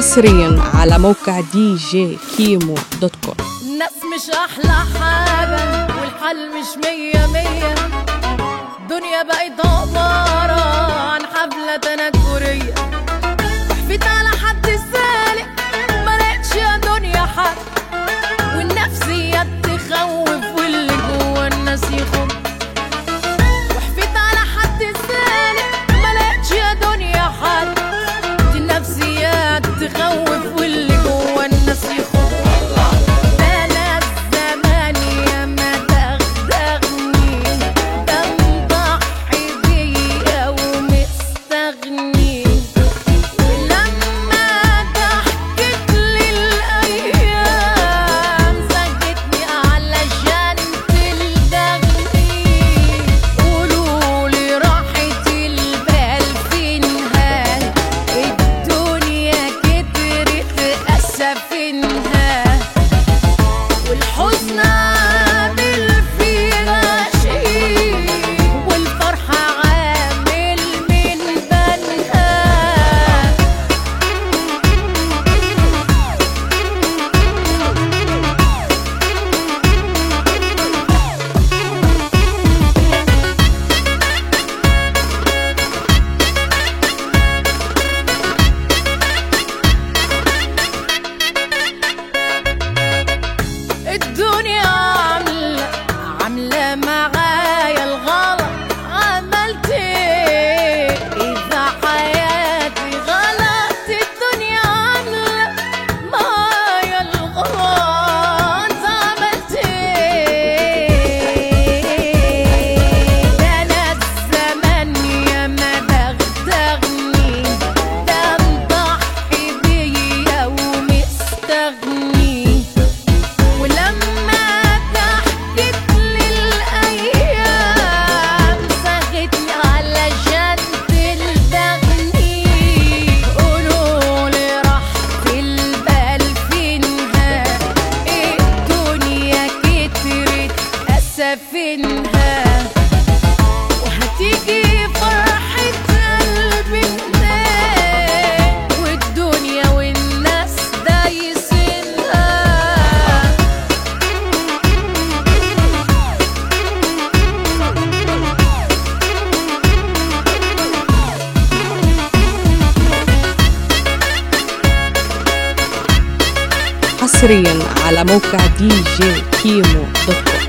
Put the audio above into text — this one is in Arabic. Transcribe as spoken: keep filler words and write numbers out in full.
حصريا على موقع دي جي كيمو دوت كوم. الناس مش احلى حاجة والحل مش مية مية، الدنيا بقت عبارة عن حفلة تنكرية. وحفيت على حد سالك ملقتش يا دنيا حد، والنفسيات تخوف واللي جوا الناس يخوف. وحفيت على حد سالك ملقتش يا دنيا حد، دي النفسيات تخوف واللي جوا الناس يخوف. والحزن عامل فيها شيء والفرحة عامل من بنها. الدنيا عاملة عاملة معايا الغلط، عملت ايه إذا حياتي غلط؟ الدنيا عاملة معايا الغلط، عملت ايه؟ ده أنا الزمن ياما بغتغني، ده مضحي بيا ومستغني. ولما ضحكت للأيام ساغتني علشان تلدغني. قولولي راحة البال فينها، الدنيا كترت أسفينها. وهتيجي فرحة قلبي هناك، والدنيا والناس دايسينها. حصريا على موقع دي جي كيمو دوت كوم.